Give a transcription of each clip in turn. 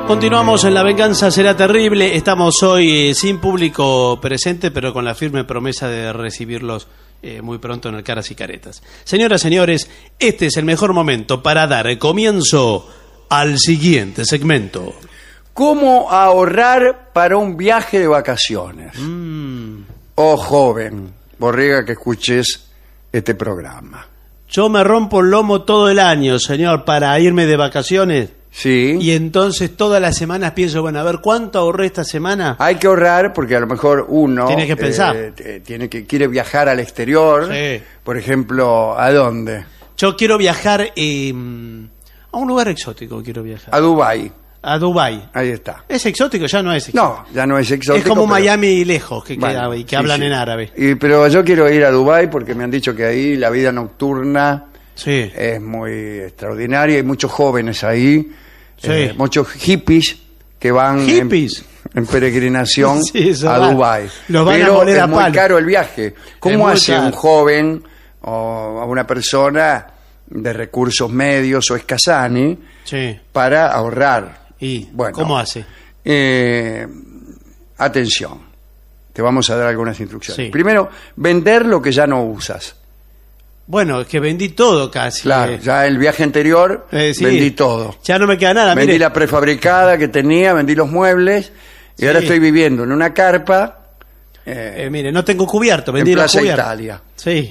Continuamos en La Venganza Será Terrible. Estamos hoy sin público presente, pero con la firme promesa de recibirlos muy pronto en el Caras y Caretas. Señoras, señores, este es el mejor momento para dar comienzo al siguiente segmento. ¿Cómo ahorrar para un viaje de vacaciones? Oh, joven, borrega que escuches este programa. Yo me rompo el lomo todo el año, señor, para irme de vacaciones. Sí. Y entonces todas las semanas pienso, bueno, a ver, ¿cuánto ahorré esta semana? Hay que ahorrar porque a lo mejor uno tiene que pensar. Quiere viajar al exterior. Sí. Por ejemplo, ¿a dónde? Yo quiero viajar a un lugar exótico, quiero viajar. A Dubái. A Dubái. Ahí está. ¿Es exótico? Ya no es exótico. No, ya no es exótico. Es como pero... Miami lejos, que bueno, queda y que sí, hablan sí. en árabe. Pero yo quiero ir a Dubái porque me han dicho que ahí la vida nocturna Sí. es muy extraordinaria. Hay muchos jóvenes ahí, Sí. muchos hippies que van ¿Hippies? en peregrinación Sí, eso a va. Dubái. Los van a Pero moler es a muy palo. caro el viaje. Es ¿Cómo muy hace caro. un joven o a una persona de recursos medios o escasani Sí. para ahorrar? ¿Y Bueno, cómo hace? Atención, te vamos a dar algunas instrucciones. Sí. Primero, vender lo que ya no usas. Bueno, es que vendí todo casi. Claro, ya el viaje anterior Sí. vendí todo. Ya no me queda nada, Vendí mire. la prefabricada que tenía, vendí los muebles y Sí. ahora estoy viviendo en una carpa Mire, no tengo cubierto, en vendí la Plaza cubierta. Italia. Sí.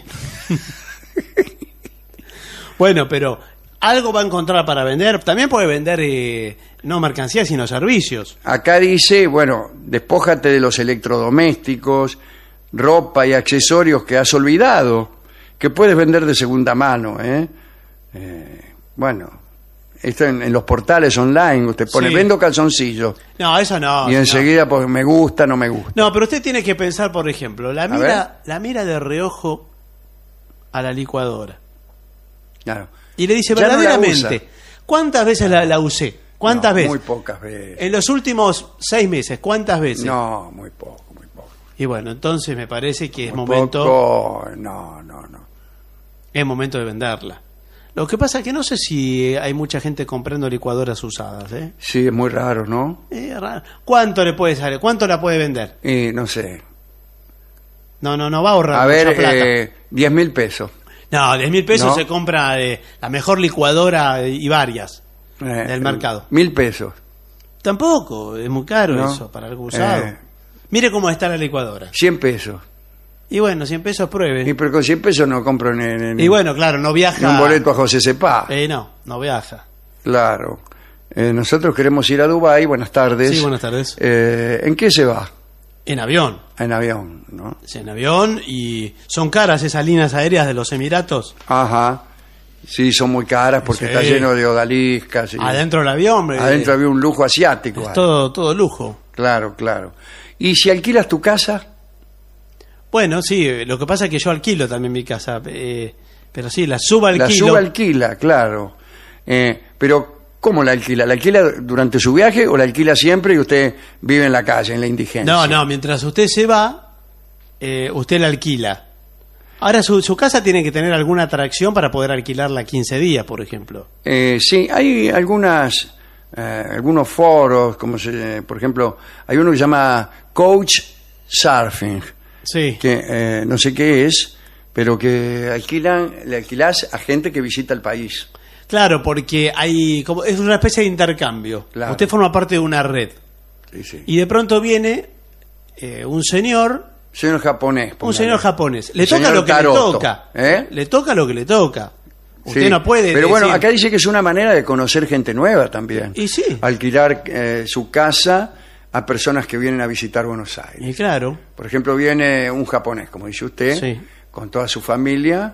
Bueno, pero algo va a encontrar para vender. También puede vender no mercancías, sino servicios. Acá dice, bueno, despójate de los electrodomésticos, ropa y accesorios que has olvidado, que puedes vender de segunda mano. Bueno, esto en los portales online, usted pone, Sí. vendo calzoncillos, No, eso no. y no. enseguida pues me gusta, no me gusta. No, pero usted tiene que pensar, por ejemplo, la mira de reojo a la licuadora. Claro. Y le dice, Ya no la verdaderamente, usa. ¿cuántas veces la usé? ¿Cuántas No, veces? Muy pocas veces. En los últimos 6 meses, ¿cuántas veces? No, muy poco, muy poco. Y bueno, entonces me parece que es Muy momento, poco, no. es momento de venderla. Lo que pasa es que no sé si hay mucha gente comprando licuadoras usadas, ¿eh? Sí, es muy raro, ¿no? Es raro. ¿Cuánto le puede salir? ¿Cuánto la puede vender? Y no sé. No va a ahorrar A mucha ver, plata. 10.000 pesos. No, 10.000 pesos No. se compra la mejor licuadora y varias del mercado. 1.000 pesos. Tampoco, es muy caro No. eso para algo usado. Eh. Mire cómo está la licuadora. 100 pesos. Y bueno, 100 pesos pruebe. Y pero con 100 pesos no compro ni Y bueno, claro, no viaja. un boleto a José Cepá. No viaja. Claro. Nosotros queremos ir a Dubái. Buenas tardes. Sí, buenas tardes. ¿En qué se va? En avión. En avión, ¿no? Sí, en avión y son caras esas líneas aéreas de los Emiratos. Ajá. Sí, son muy caras porque Sí. está lleno de odaliscas. Y Adentro del avión. adentro había un lujo asiático. es todo lujo. Claro, claro. ¿Y si alquilas tu casa? Bueno, sí, lo que pasa es que yo alquilo también mi casa. Pero sí, la subalquilo. La subalquila, claro. Pero, ¿cómo la alquila? ¿La alquila durante su viaje o la alquila siempre y usted vive en la calle, en la indigencia? No, mientras usted se va, usted la alquila. Ahora, su casa tiene que tener alguna atracción para poder alquilarla 15 días, por ejemplo. Sí, hay algunos foros, por ejemplo, hay uno que se llama Coach Surfing, Sí. que no sé qué es, pero que le alquilás a gente que visita el país. Claro, porque es una especie de intercambio. Claro. Usted forma parte de una red. Sí, sí. Y de pronto viene un señor Japonés. póngale. señor japonés. Le Señor toca lo que Taroto, le toca. ¿eh? Le toca lo que le toca. Usted Sí, no puede pero bueno, decir- acá dice que es una manera de conocer gente nueva también. Y sí. Alquilar su casa a personas que vienen a visitar Buenos Aires. Y claro. Por ejemplo, viene un japonés, como dice usted, Sí. con toda su familia,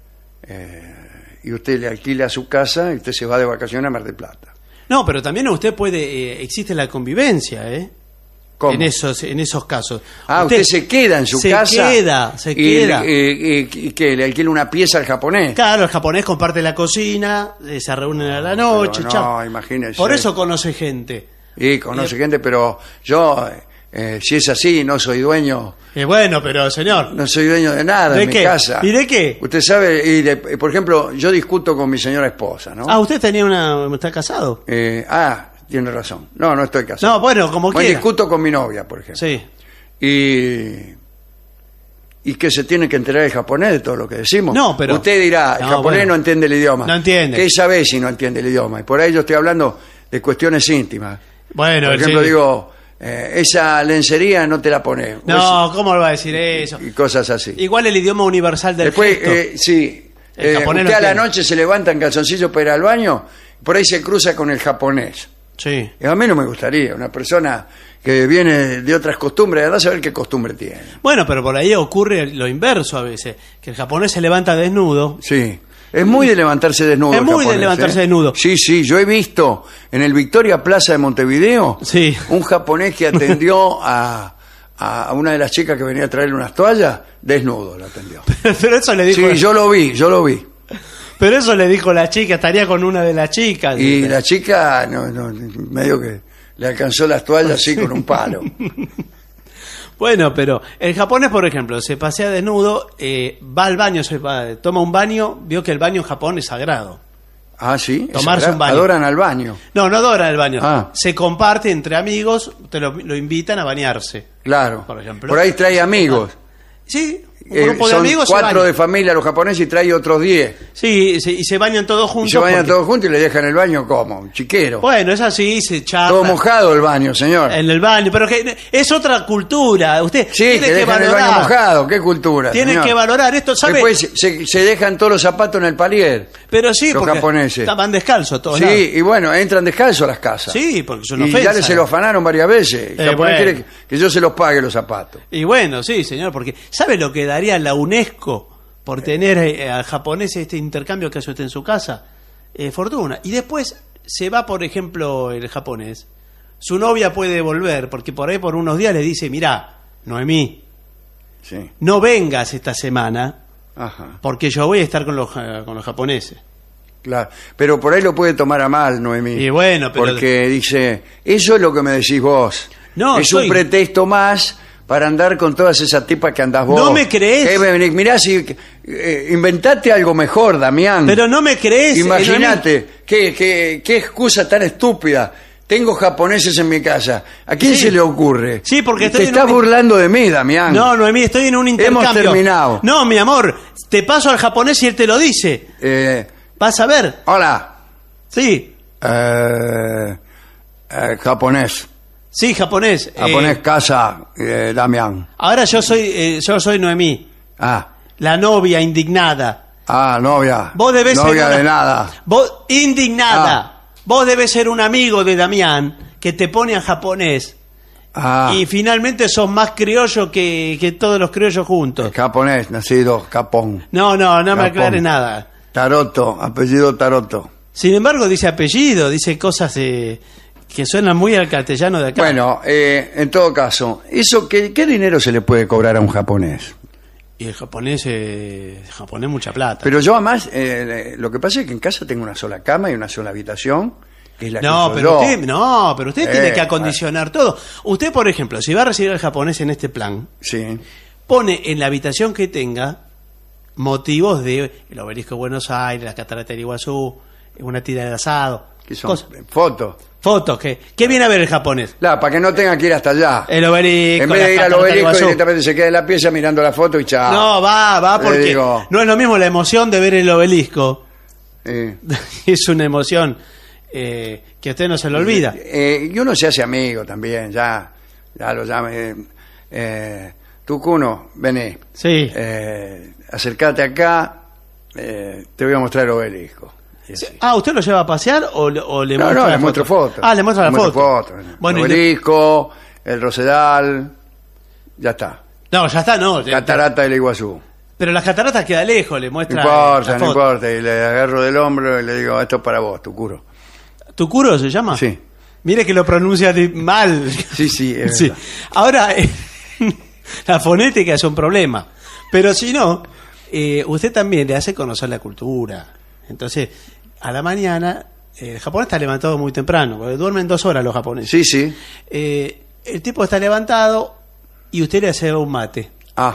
y usted le alquila su casa y usted se va de vacaciones a Mar del Plata. No, pero también usted puede... existe la convivencia, ¿eh? ¿Cómo? En esos casos. Usted se queda en su casa. Se queda. ¿Y qué? ¿Le alquila una pieza al japonés? Claro, el japonés comparte la cocina, se reúnen a la noche, Pero chao. no, imagínese. Por eso conoce gente. Y conoce gente, pero yo, si es así, no soy dueño... Bueno, pero señor, No soy dueño de nada ¿De en qué? mi casa. ¿Y de qué? Usted sabe, por ejemplo, yo discuto con mi señora esposa, ¿no? usted está casado. tiene razón. No, no estoy casado. No, bueno, como Bueno, quiera. discuto con mi novia, por ejemplo. Sí. Y que se tiene que enterar el japonés de todo lo que decimos. No, pero... Usted dirá, el No, japonés bueno. no entiende el idioma. No entiende. ¿Qué sabe si no entiende el idioma? Y por ahí yo estoy hablando de cuestiones íntimas. Bueno, Por ejemplo, sí. digo, esa lencería no te la pones. No, ¿cómo lo va a decir eso? Y cosas así. Igual el idioma universal del Después, gesto. sí, El japonés usted no a la entiende. noche se levanta en calzoncillo para ir al baño, por ahí se cruza con el japonés. Sí. Y a mí no me gustaría, una persona que viene de otras costumbres, andá a saber qué costumbre tiene. Bueno, pero por ahí ocurre lo inverso a veces, que el japonés se levanta desnudo. Sí. Es muy de levantarse desnudo. Es el muy de japonés, levantarse desnudo. Sí, sí, yo he visto en el Victoria Plaza de Montevideo Sí. un japonés que atendió a una de las chicas que venía a traerle unas toallas, desnudo la atendió. Pero eso le dijo... Sí, yo lo vi. Pero eso le dijo la chica, estaría con una de las chicas. Y la chica, medio que le alcanzó las toallas así con un palo. Bueno, pero el japonés, por ejemplo, se pasea desnudo, va al baño, toma un baño, vio que el baño en Japón es sagrado. Ah, sí. Tomarse un baño. Adoran al baño. No, no adora el baño. Ah. Se comparte entre amigos, te lo invitan a bañarse. Claro. Por ejemplo. Por ahí trae amigos. Sí, un grupo de Son amigos 4 se bañan. de familia los japoneses y trae otros 10. Sí, y se bañan todos Y juntos. se bañan porque- todos juntos y le dejan el baño como un chiquero. Bueno, es así, se charla. Todo mojado el baño, señor. En el baño, pero que es otra cultura. Usted Sí, tiene que que dejan el valorar. baño mojado. Qué cultura. Tiene señor. que valorar esto, ¿sabe? Después se dejan todos los zapatos en el palier. Pero sí, los porque japoneses. estaban descalzos todos. Sí, lados. y bueno, entran descalzos a las casas. Sí, porque es una Y ofensa. ya se lo afanaron varias veces. El japonés bueno. quiere que yo se los pague los zapatos. Y bueno, sí, señor, porque ¿sabe lo que daría la UNESCO por tener al japonés este intercambio que hace usted en su casa? Fortuna. Y después se va, por ejemplo, el japonés. Su novia puede volver, porque por ahí por unos días le dice, mirá, Noemí, Sí. no vengas esta semana, Ajá. porque yo voy a estar con los japoneses. Claro, pero por ahí lo puede tomar a mal, Noemí. Y bueno, pero... Porque dice, eso es lo que me decís vos. No, es soy- un pretexto más para andar con todas esas tipas que andás vos. ¿No me creés? Mirá, si inventate algo mejor, Damián. Pero no me crees. Imagínate, qué excusa tan estúpida. Tengo japoneses en mi casa. ¿A quién Sí. se le ocurre? Sí, porque te estoy en estás un- burlando de mí, Damián. No, Noemí, estoy en un intercambio. terminado. No, mi amor, te paso al japonés y él te lo dice. Vas a ver. Hola. Sí, Japonés. sí, japonés. Japonés casa, Damián. Ahora yo soy Noemí, Ah, la novia indignada. novia. Vos debés ser novia una- de nada. Vos, indignada. Ah. Vos debes ser un amigo de Damián que te pone a japonés. Ah, Y finalmente sos más criollo que todos los criollos juntos. japonés, nacido Japón. No me Japón. aclares nada. Taroto, apellido Taroto. Sin embargo, dice apellido, dice cosas que suenan muy al castellano de acá. Bueno, en todo caso, ¿qué dinero se le puede cobrar a un japonés? Y el japonés mucha plata. Pero yo además, lo que pasa es que en casa tengo una sola cama y una sola habitación, que es la que No, uso pero yo. usted tiene que acondicionar todo. Usted, por ejemplo, si va a recibir al japonés en este plan, Sí. pone en la habitación que tenga motivos de el obelisco de Buenos Aires, la catarata del Iguazú, una tira de asado, ¿Qué son? cosas. Fotos. Fotos. ¿Qué viene a ver el japonés? Claro, para que no tenga que ir hasta allá. El obelisco. En vez de la ir al catarata del obelisco, Iguazú. directamente se queda en la pieza mirando la foto y chao. No, va, Le porque digo. no es lo mismo la emoción de ver el obelisco. Eh, Es una emoción que a usted no se le olvida. y uno se hace amigo también, ya lo llama. Tucuno, vení. Sí. Acércate acá, te voy a mostrar el obelisco. Y así. Ah, ¿usted lo lleva a pasear o le No, muestra no, la le muestro fotos. Ah, le muestra la foto. Bueno, el y obelisco, el Rosedal, ya está. no, ya está, no. Catarata del Iguazú. Pero las cataratas queda lejos, le No muestra importa, la no foto. importa. Y le agarro del hombro y le digo, esto es para vos, Tucuro. ¿Tucuro se llama? Sí. Mire que lo pronuncia mal. Sí, sí, es Sí. verdad. Ahora, la fonética es un problema. Pero si no, usted también le hace conocer la cultura. Entonces, a la mañana, el japonés está levantado muy temprano, porque duermen 2 horas los japoneses. Sí, sí. El tipo está levantado y usted le hace un mate. Ajá.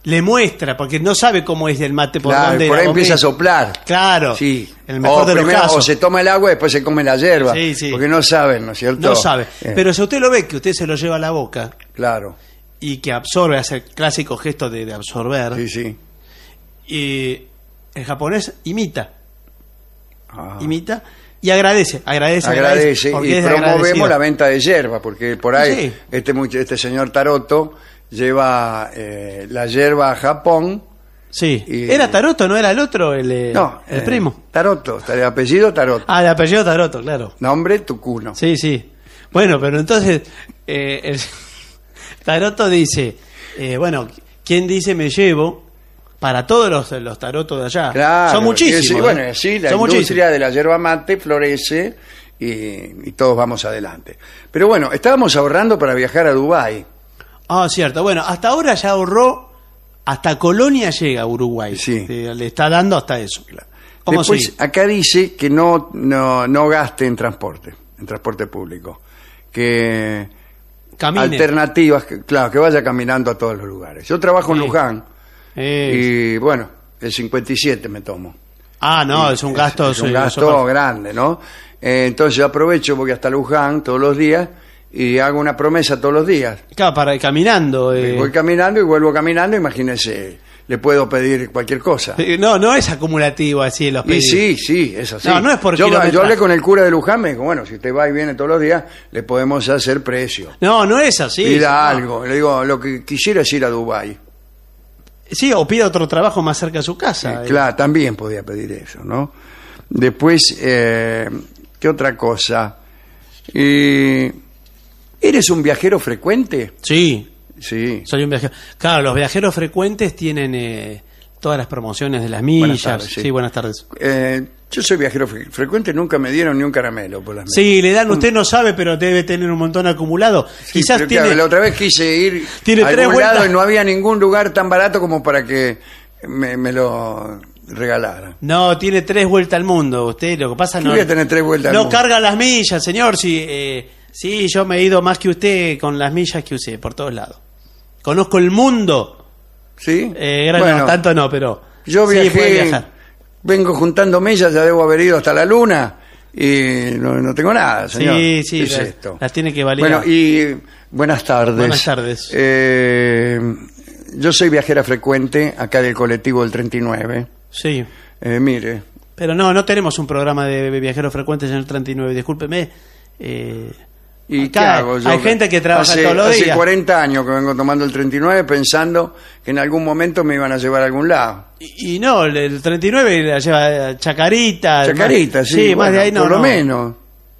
le muestra, porque no sabe cómo es el mate por Claro, dónde por la ahí empieza a comida. soplar. Claro, Sí. en el mejor de los primero, casos. o se toma el agua y después se come la hierba. Sí, sí. Porque no saben, ¿no es cierto? No sabe. Pero si usted lo ve, que usted se lo lleva a la boca Claro, y que absorbe, hace el clásico gesto de absorber, sí, sí. y el japonés imita Ah. y agradece Agradece porque y es promovemos agradecido. la venta de hierba, porque por ahí Sí. este señor Taroto lleva la hierba a Japón. Sí. Y- ¿Era Taroto, no era el otro, el primo? Taroto, el apellido Taroto. Ah, el apellido Taroto, claro. Nombre Tucuno. Sí, sí. Bueno, pero entonces el Taroto dice, bueno, ¿quién dice me llevo? Para todos los tarotos de allá. Claro, Son muchísimos. y bueno, sí, la Son industria muchísimos. de la yerba mate florece y todos vamos adelante. Pero bueno, estábamos ahorrando para viajar a Dubái. Ah, cierto. Bueno, hasta ahora ya ahorró, hasta Colonia llega a Uruguay. Sí. Le está dando hasta eso. ¿Cómo Después, sigue? acá dice que no gaste en transporte público. Que Camine. alternativas, claro, que vaya caminando a todos los lugares. Yo trabajo en Sí. Luján Es- y bueno, el 57 me tomo. Ah, no, es un gasto. Es un sí, gasto eso- grande, ¿no? Entonces yo aprovecho, voy hasta Luján todos los días y hago una promesa todos los días. Claro, para ir caminando. Voy caminando y vuelvo caminando, imagínense, le puedo pedir cualquier cosa. No es acumulativo así los Y pedidos. sí, es así. No es por yo kilometraje. hablé con el cura de Luján, me dijo, bueno, si usted va y viene todos los días, le podemos hacer precio. No es así. Pida no. algo. Le digo, lo que quisiera es ir a Dubái. Sí, o pida otro trabajo más cerca de su casa. Claro, también podía pedir eso, ¿no? Después, ¿qué otra cosa? ¿Eres un viajero frecuente? Sí, Sí. soy un viajero. Claro, los viajeros frecuentes tienen todas las promociones de las millas. Buenas tardes, sí. sí. Buenas tardes. Yo soy viajero frecuente, nunca me dieron ni un caramelo por las millas. Sí, le dan, usted no sabe, pero debe tener un montón acumulado. Sí, Quizás pero tiene... claro, la otra vez quise ir Tiene a tres algún vueltas. lado y no había ningún lugar tan barato como para que me lo regalaran. No, tiene 3 vueltas al mundo. Usted lo que pasa ¿Qué no... voy a tener 3 vueltas al No mundo? carga las millas, señor. Sí, yo me he ido más que usted con las millas que usé, por todos lados. Conozco el mundo. ¿Sí? No, tanto no, pero... Yo sí, puede viajé, viajar. vengo juntando millas, ya debo haber ido hasta la luna y no tengo nada, señor. Sí, ¿Qué es las, esto? las tiene que validar. Bueno, y buenas tardes. Buenas tardes. Yo soy viajera frecuente acá del colectivo del 39. Sí. Mire, Pero no tenemos un programa de viajeros frecuentes en el 39, discúlpeme. ¿y Acá qué hago yo? hay gente que trabaja hace, todos los hace días. 40 años que vengo tomando el 39 pensando que en algún momento me iban a llevar a algún lado. Y no, el 39 la lleva Chacarita. Chacarita, más, sí, más de bueno, ahí no. por lo no. menos.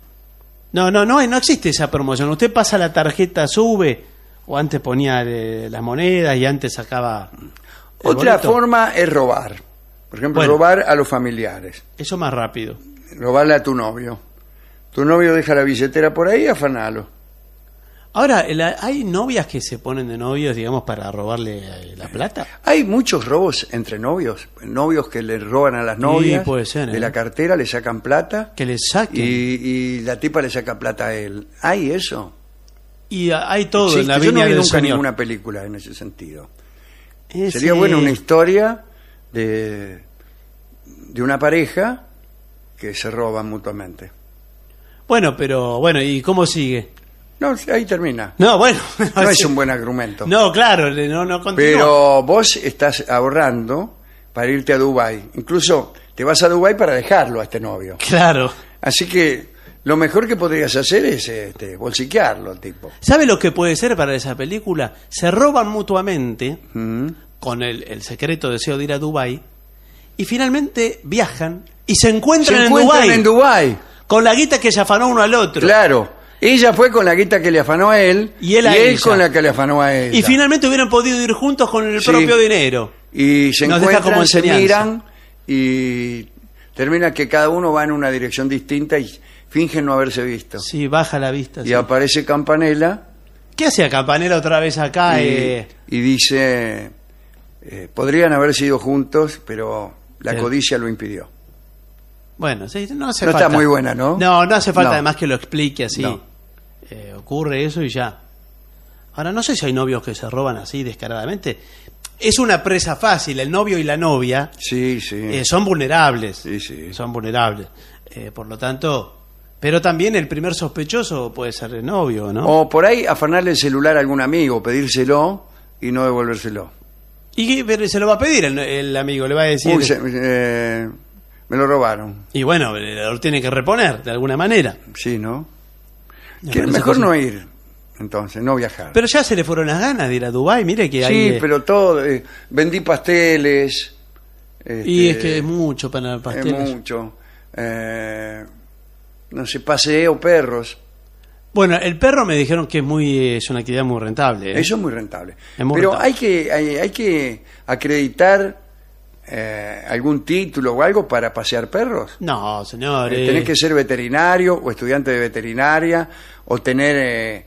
No existe esa promoción. Usted pasa la tarjeta, sube, o antes ponía las monedas y antes sacaba. el Otra boleto. forma es robar. Por ejemplo, Bueno. robar a los familiares. Eso más rápido. Robarle a tu novio. Tu novio deja la billetera por ahí, afanalo. Ahora, hay novias que se ponen de novios, digamos, para robarle la plata. Hay muchos robos entre novios. Novios que le roban a las novias puede ser, de la cartera, le sacan plata Que le saquen. y la tipa le saca plata a él. ¿Hay eso? Y hay todo en Existe. la Yo no viña vi del nunca Señor. ninguna película en ese sentido. Ese- Sería bueno una historia de una pareja que se roban mutuamente. Bueno, ¿y cómo sigue? No, ahí termina. No, bueno. No es un buen argumento. No, claro, no continúa. Pero vos estás ahorrando para irte a Dubái. Incluso te vas a Dubái para dejarlo a este novio. Claro. Así que lo mejor que podrías hacer es bolsiquearlo al tipo. ¿Sabe lo que puede ser para esa película? Se roban mutuamente Mm. con el secreto deseo de ir a Dubái y finalmente viajan y se Se encuentran, encuentran en en Dubái Dubái. con la guita que se afanó uno al otro. Claro. Ella fue con la guita que le afanó a él Y él a ella. con la que le afanó a ella. Y finalmente hubieran podido ir juntos con el Sí. propio dinero. Y se Nos deja como encuentran, se enseñanza. miran y termina que cada uno va en una dirección distinta y fingen no haberse visto. Sí, baja la vista. Y sí. aparece Campanella ¿Qué hace a Campanella otra vez acá? y dice, podrían haber sido juntos, pero la Sí. codicia lo impidió. Bueno, sí, no hace No falta. está muy buena, ¿no? No hace falta No. además que lo explique así. No. Ocurre eso y ya. Ahora, no sé si hay novios que se roban así descaradamente. es una presa fácil. El novio y la novia Sí, sí. son vulnerables. Sí, sí. Son vulnerables. Por lo tanto, pero también el primer sospechoso puede ser el novio, ¿no? O por ahí afanarle el celular a algún amigo, pedírselo y no devolvérselo. Y pero se lo va a pedir el amigo, le va a decir. Uy, me lo robaron. Y bueno, lo tiene que reponer de alguna manera. Sí, ¿no? Me Que parece mejor que sí. no ir, entonces, no viajar. Pero ya se le fueron las ganas de ir a Dubái, mire que hay... Sí, pero todo, vendí pasteles. Y es que es mucho para pasteles. Es mucho. No sé, paseo perros. Bueno, el perro me dijeron que es una actividad muy rentable. Eso es muy rentable. Es muy pero rentable. hay que acreditar algún título o algo para pasear perros. No, señor. Tenés que ser veterinario o estudiante de veterinaria o tener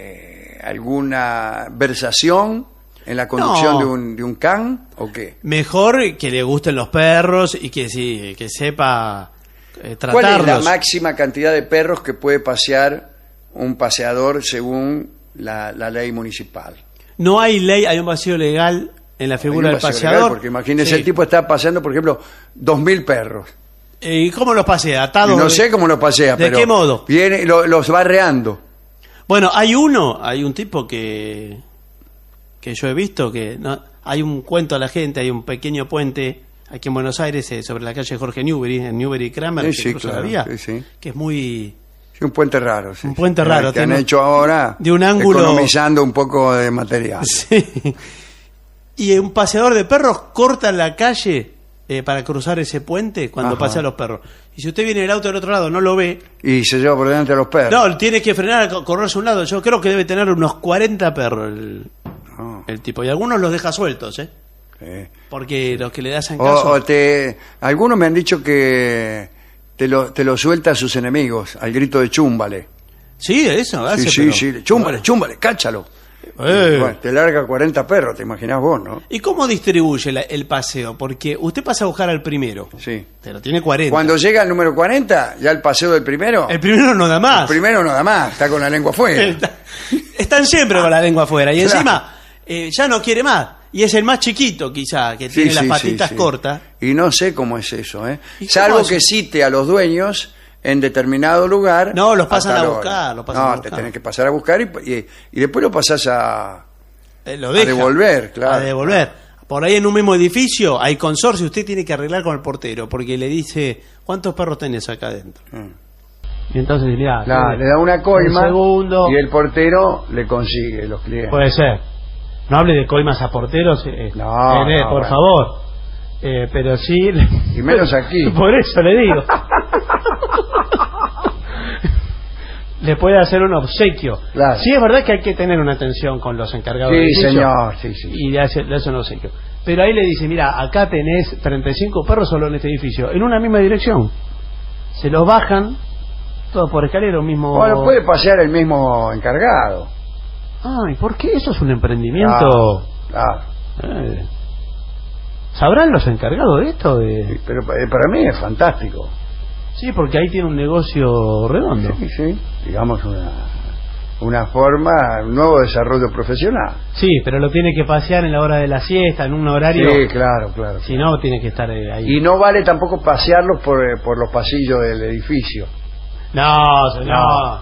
alguna versación en la conducción No. de un can o qué. Mejor que le gusten los perros y que sí, que sepa tratarlos. ¿Cuál es la máxima cantidad de perros que puede pasear un paseador según la ley municipal? No hay ley, hay un vacío legal en la figura Hay del un vacío paseador. legal, porque imagínese, Sí. el tipo está paseando, por ejemplo, 2.000 perros. ¿Y cómo los pasea? ¿Atados? Y no sé cómo lo pasea, ¿De pero qué modo? Viene, los va arreando. Bueno, hay un tipo que yo he visto que hay un cuento a la gente, hay un pequeño puente aquí en Buenos Aires sobre la calle Jorge Newbery, en Newbery y Kramer, Sí, que sí, cruza claro, la vía, sí, sí. que es muy... Sí, un puente raro. Sí, Un puente raro, que han tiene- hecho ahora de un ángulo- economizando un poco de material. Sí. Y un paseador de perros corta la calle para cruzar ese puente cuando Ajá. pasea a los perros. Y si usted viene el auto del otro lado, no lo ve, Y se lleva por delante a los perros. no, tiene que frenar, correrse a un lado. Yo creo que debe tener unos 40 perros No, el tipo. Y algunos los deja sueltos, ¿eh? sí. Porque los que le das en caso... Algunos me han dicho que te lo suelta a sus enemigos, al grito de chúmbale. Sí, eso hace, Sí, pero- sí, chúmbale, chúmbale, cáchalo. Eh. Bueno, te larga 40 perros, te imaginás vos, ¿no? ¿Y cómo distribuye el paseo? Porque usted pasa a buscar al primero, Sí. pero tiene 40. Cuando llega al número 40, ya el paseo del primero, El primero no da más. el primero no da más, está con la lengua afuera. Están siempre con la lengua afuera. Y Claro. encima ya no quiere más. Y es el más chiquito, quizá, que Sí, tiene las sí, patitas sí, sí. cortas. Y no sé cómo es eso, ¿eh? ¿Y cómo Salvo hace? que cite a los dueños en determinado lugar. No, los pasan tal a hora. buscar, los pasan a No, buscar. te tenés que pasar a buscar y después lo pasás a Lo deja. devolver, claro. A devolver. Por ahí en un mismo edificio hay consorcio, usted tiene que arreglar con el portero, porque le dice, ¿cuántos perros tenés acá adentro? Y entonces, mirá, Claro, le da una coima un segundo. y el portero le consigue los clientes. Puede ser. No hable de coimas a porteros, No, no, por bueno. favor. Pero sí... Y menos aquí. Por eso le digo. Le puede hacer un obsequio. Claro. Sí, es verdad que hay que tener una atención con los encargados del Sí, edificio. señor, sí, sí. Y le hace un obsequio. Pero ahí le dice, mira, acá tenés 35 perros solo en este edificio, en una misma dirección. Se los bajan, todos por escalera, un mismo... Bueno, puede pasear el mismo encargado. Ay, ¿por qué? Eso es un emprendimiento... Claro. Eh, ¿Sabrán los encargados de esto? Sí, pero para mí es fantástico. Sí, porque ahí tiene un negocio redondo. Sí, sí. Digamos una forma, un nuevo desarrollo profesional. Sí, pero lo tiene que pasear en la hora de la siesta, en un horario... Sí, claro, claro. Si no, tiene que estar ahí. Y no vale tampoco pasearlos por los pasillos del edificio. No, señor.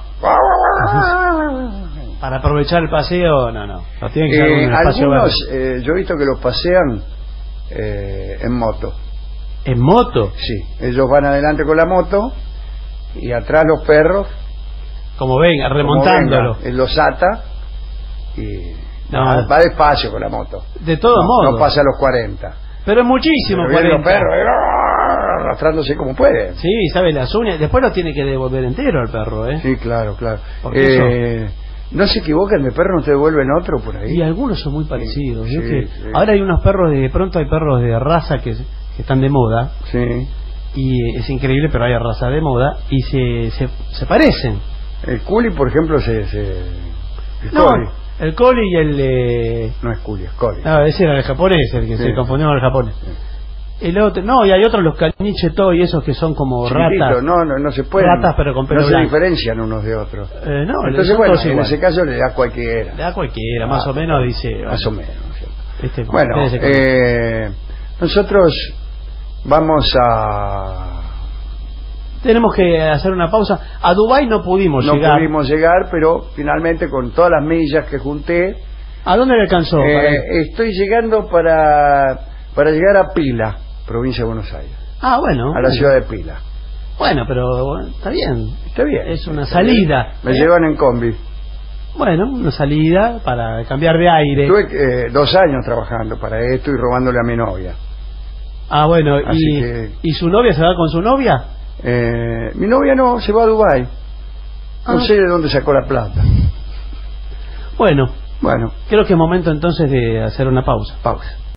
Para aprovechar el paseo, no. Lo tiene que ser en un espacio Algunos, verde. yo he visto que los pasean en moto. ¿En moto? Sí, ellos van adelante con la moto y atrás los perros, Como venga, como remontándolo. venga, él los ata y No. va despacio con la moto. De todos No, modos. no pasa a los 40. Pero es muchísimo, Pero vienen los 40. perros arrastrándose como pueden. Sí, sabe las uñas. Después lo tiene que devolver entero al perro, ¿eh? Sí, claro, claro. Porque No se equivocan, de perro no te devuelven otro por ahí. Y algunos son muy parecidos. Sí, ¿Vio que sí. ahora hay unos perros, de pronto hay perros de raza que están de moda. Sí. Y es increíble, pero hay raza de moda. Y se parecen. El culi, por ejemplo, el No, coli. el collie y el... No es culi, es coli. ese era el japonés, el que Sí. se confundió con el japonés. El otro, no, y hay otros, los caniche toy, esos que son como Chiquitito, ratas. no se pueden. Ratas, pero con pelo no se blanco. diferencian unos de otros. No, Entonces, son bueno, todos en iguales. ese caso le da cualquiera. Le da cualquiera, más o menos dice... Más o menos, ¿cierto? Bueno, nosotros vamos a... Tenemos que hacer una pausa. A Dubái no pudimos llegar. No pudimos llegar, pero finalmente con todas las millas que junté... ¿A dónde le alcanzó? Estoy llegando para llegar a Pila, provincia de Buenos Aires. Ah, bueno. A la ciudad de Pila. Bueno, pero está bien. Está bien. Es una salida. Me llevan en combi. Bueno, una salida para cambiar de aire. Estuve 2 años trabajando para esto y robándole a mi novia. Ah, bueno. ¿Y su novia se va con su novia? Mi novia no, se va a Dubái. No sé de dónde sacó la plata. Bueno, Bueno, creo que es momento entonces de hacer una pausa. pausa.